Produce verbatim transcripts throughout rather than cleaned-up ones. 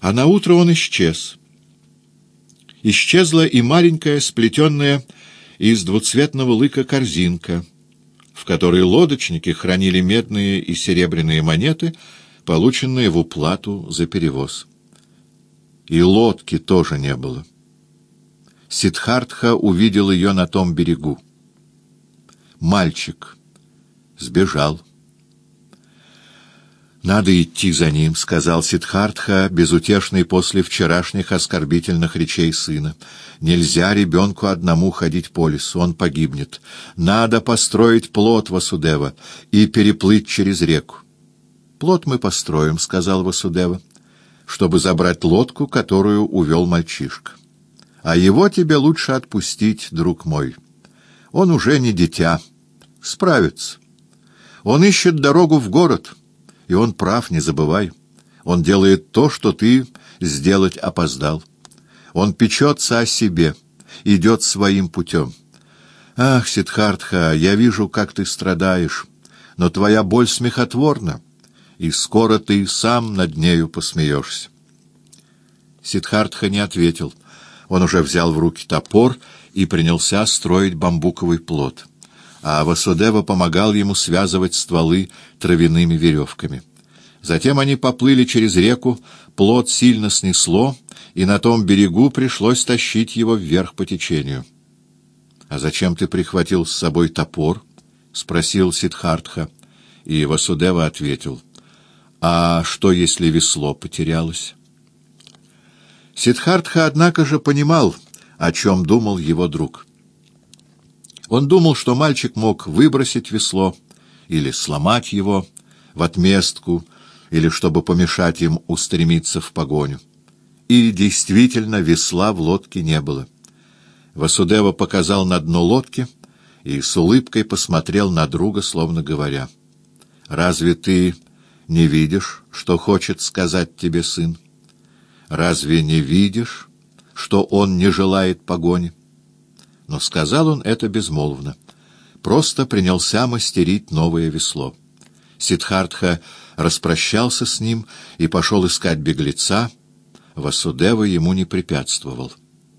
А наутро он исчез. Исчезла и маленькая, сплетенная из двуцветного лыка корзинка, в которой лодочники хранили медные и серебряные монеты, полученные в уплату за перевоз. И лодки тоже не было. Сиддхартха увидел ее на том берегу. Мальчик сбежал. «Надо идти за ним», — сказал Сиддхартха, безутешный после вчерашних оскорбительных речей сына. «Нельзя ребенку одному ходить по лесу, он погибнет. Надо построить плот, Васудева, и переплыть через реку». «Плот мы построим», — сказал Васудева, — «чтобы забрать лодку, которую увел мальчишка. А его тебе лучше отпустить, друг мой. Он уже не дитя, справится. Он ищет дорогу в город». И он прав, не забывай. Он делает то, что ты сделать опоздал. Он печется о себе, идет своим путем. Ах, Сиддхартха, я вижу, как ты страдаешь, но твоя боль смехотворна, и скоро ты сам над нею посмеешься. Сиддхартха не ответил. Он уже взял в руки топор и принялся строить бамбуковый плот, а Васудева помогал ему связывать стволы травяными веревками. Затем они поплыли через реку, плот сильно снесло, и на том берегу пришлось тащить его вверх по течению. — А зачем ты прихватил с собой топор? — спросил Сиддхартха, и Васудева ответил. — А что, если весло потерялось? Сиддхартха, однако же, понимал, о чем думал его друг. Он думал, что мальчик мог выбросить весло или сломать его в отместку, или чтобы помешать им устремиться в погоню. И действительно весла в лодке не было. Васудева показал на дно лодки и с улыбкой посмотрел на друга, словно говоря: «Разве ты не видишь, что хочет сказать тебе сын? Разве не видишь, что он не желает погони?» Но сказал он это безмолвно. Просто принялся мастерить новое весло. Сиддхартха распрощался с ним и пошел искать беглеца. Васудева ему не препятствовал.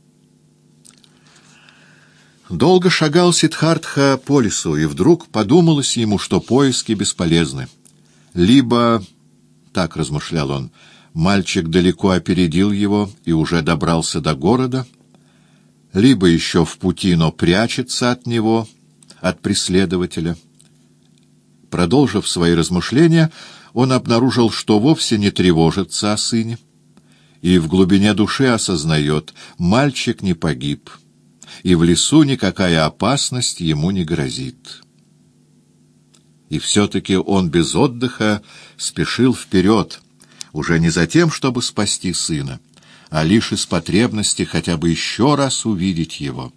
Долго шагал Сиддхартха по лесу, и вдруг подумалось ему, что поиски бесполезны. Либо, так размышлял он, мальчик далеко опередил его и уже добрался до города, либо еще в пути, но прячется от него, от преследователя. Продолжив свои размышления, он обнаружил, что вовсе не тревожится о сыне, и в глубине души осознает: мальчик не погиб, и в лесу никакая опасность ему не грозит. И все-таки он без отдыха спешил вперед, уже не за тем, чтобы спасти сына, а лишь из потребности хотя бы еще раз увидеть его.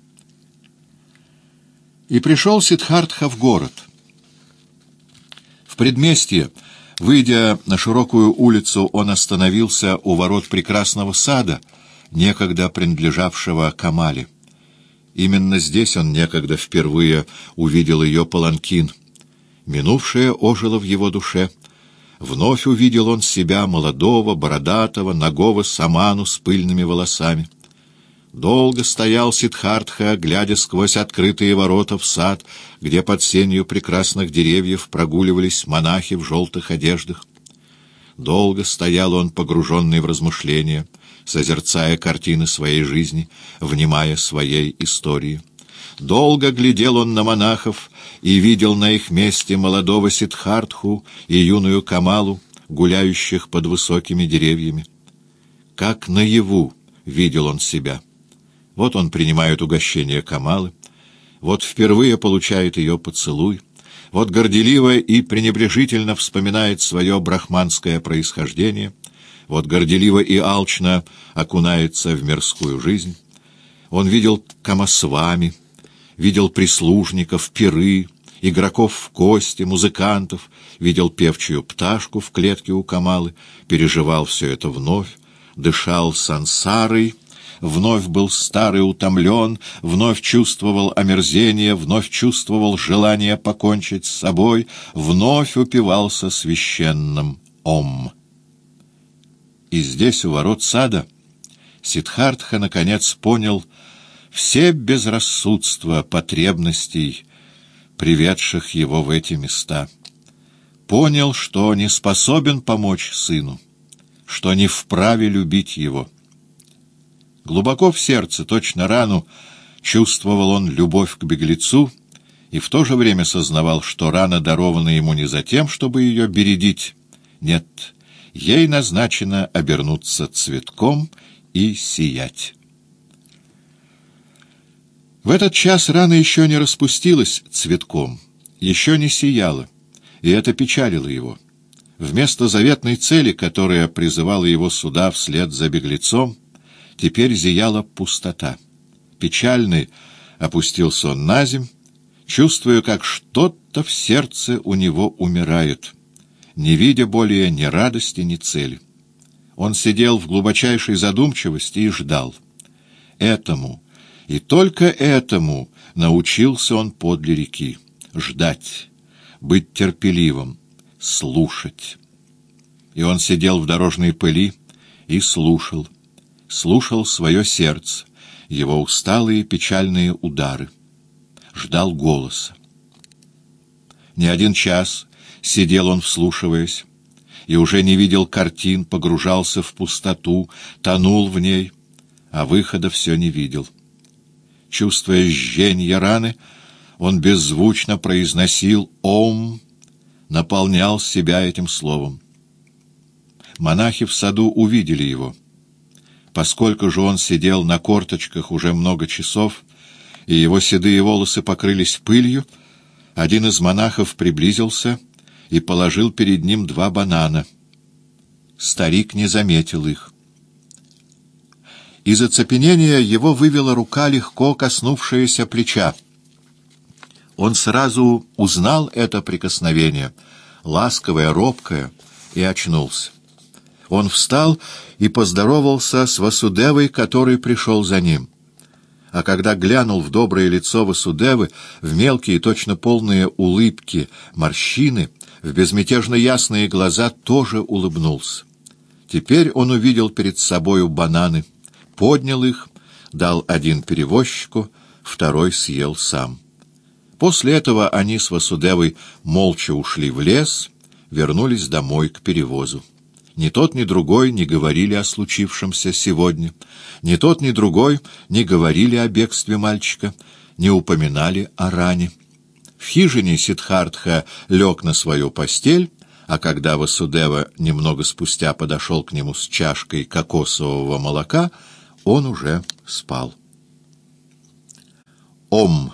И пришел Сиддхартха в город. В предместье, выйдя на широкую улицу, он остановился у ворот прекрасного сада, некогда принадлежавшего Камале. Именно здесь он некогда впервые увидел ее паланкин. Минувшее ожило в его душе. Вновь увидел он себя, молодого, бородатого, нагого саману с пыльными волосами. Долго стоял Сиддхартха, глядя сквозь открытые ворота в сад, где под сенью прекрасных деревьев прогуливались монахи в желтых одеждах. Долго стоял он, погруженный в размышления, созерцая картины своей жизни, внимая своей истории. Долго глядел он на монахов и видел на их месте молодого Сиддхартху и юную Камалу, гуляющих под высокими деревьями. Как наяву видел он себя. Вот он принимает угощение Камалы, вот впервые получает ее поцелуй, вот горделиво и пренебрежительно вспоминает свое брахманское происхождение, вот горделиво и алчно окунается в мирскую жизнь. Он видел камасвами, видел прислужников, пиры, игроков в кости, музыкантов, видел певчую пташку в клетке у Камалы, переживал все это вновь, дышал сансарой, вновь был старый утомлен, вновь чувствовал омерзение, вновь чувствовал желание покончить с собой, вновь упивался священным Ом. И здесь, у ворот сада, Сиддхартха наконец понял все безрассудства потребностей, приведших его в эти места. Понял, что не способен помочь сыну, что не вправе любить его. Глубоко в сердце, точно рану, чувствовал он любовь к беглецу и в то же время сознавал, что рана дарована ему не за тем, чтобы ее бередить. Нет, ей назначено обернуться цветком и сиять. В этот час рана еще не распустилась цветком, еще не сияла, и это печалило его. Вместо заветной цели, которая призывала его сюда вслед за беглецом, теперь зияла пустота. Печальный опустился он на земь, чувствуя, как что-то в сердце у него умирает, не видя более ни радости, ни цели. Он сидел в глубочайшей задумчивости и ждал. Этому, и только этому научился он подле реки — ждать, быть терпеливым, слушать. И он сидел в дорожной пыли и слушал, слушал свое сердце, его усталые печальные удары, ждал голоса. Не один час сидел он, вслушиваясь, и уже не видел картин, погружался в пустоту, тонул в ней, а выхода все не видел. Чувствуя жженье раны, он беззвучно произносил «Ом», наполнял себя этим словом. Монахи в саду увидели его. Поскольку же он сидел на корточках уже много часов, и его седые волосы покрылись пылью, один из монахов приблизился и положил перед ним два банана. Старик не заметил их. Из оцепенения его вывела рука, легко коснувшаяся плеча. Он сразу узнал это прикосновение, ласковое, робкое, и очнулся. Он встал и поздоровался с Васудевой, который пришел за ним. А когда глянул в доброе лицо Васудевы, в мелкие, точно полные улыбки, морщины, в безмятежно ясные глаза, тоже улыбнулся. Теперь он увидел перед собою бананы, поднял их, дал один перевозчику, второй съел сам. После этого они с Васудевой молча ушли в лес, вернулись домой к перевозу. Ни тот, ни другой не говорили о случившемся сегодня. Ни тот, ни другой не говорили о бегстве мальчика, не упоминали о ране. В хижине Сиддхартха лег на свою постель, а когда Васудева немного спустя подошел к нему с чашкой кокосового молока, он уже спал. Ом.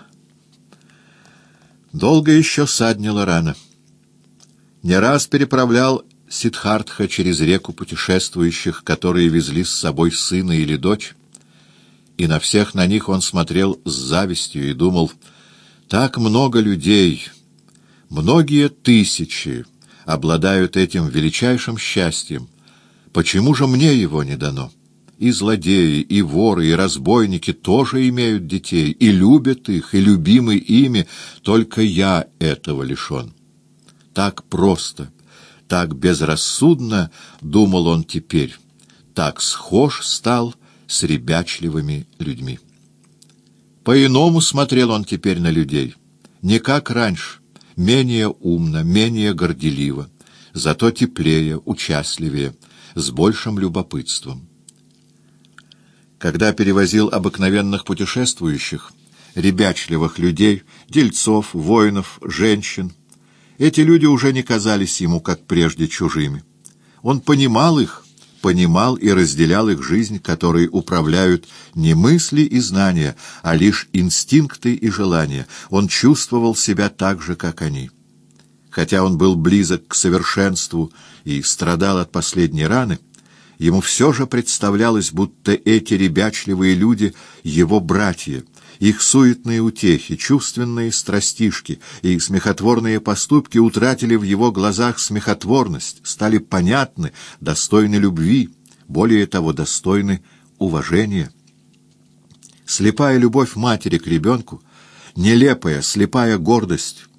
Долго еще саднила рана. Не раз переправлял Сиддхартха через реку путешествующих, которые везли с собой сына или дочь, и на всех на них он смотрел с завистью и думал: так много людей, многие тысячи обладают этим величайшим счастьем, почему же мне его не дано? И злодеи, и воры, и разбойники тоже имеют детей, и любят их, и любимы ими, только я этого лишен. Так просто, так безрассудно, думал он теперь, так схож стал с ребячливыми людьми. По-иному смотрел он теперь на людей, не как раньше, менее умно, менее горделиво, зато теплее, участливее, с большим любопытством. Когда перевозил обыкновенных путешествующих, ребячливых людей, дельцов, воинов, женщин, эти люди уже не казались ему, как прежде, чужими. Он понимал их, понимал и разделял их жизнь, которой управляют не мысли и знания, а лишь инстинкты и желания. Он чувствовал себя так же, как они. Хотя он был близок к совершенству и страдал от последней раны, ему все же представлялось, будто эти ребячливые люди — его братья, их суетные утехи, чувственные страстишки и смехотворные поступки утратили в его глазах смехотворность, стали понятны, достойны любви, более того, достойны уважения. Слепая любовь матери к ребенку, нелепая, слепая гордость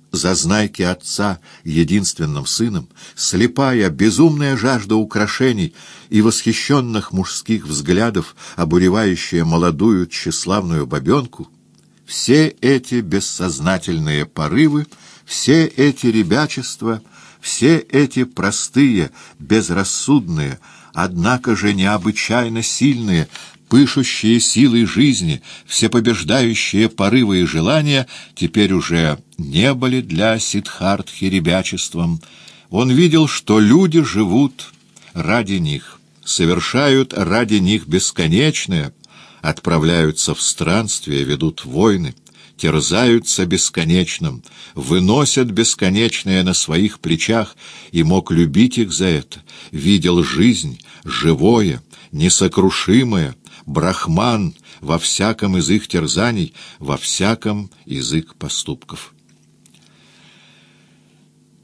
зазнайки отца единственным сыном, слепая, безумная жажда украшений и восхищенных мужских взглядов, обуревающая молодую тщеславную бабенку, все эти бессознательные порывы, все эти ребячества, все эти простые, безрассудные, однако же необычайно сильные, пышущие силой жизни, всепобеждающие порывы и желания теперь уже не были для Сиддхартхи ребячеством. Он видел, что люди живут ради них, совершают ради них бесконечное, отправляются в странствия, ведут войны, терзаются бесконечным, выносят бесконечное на своих плечах, и мог любить их за это, видел жизнь, живое, несокрушимое, брахман во всяком из их терзаний, во всяком из их поступков.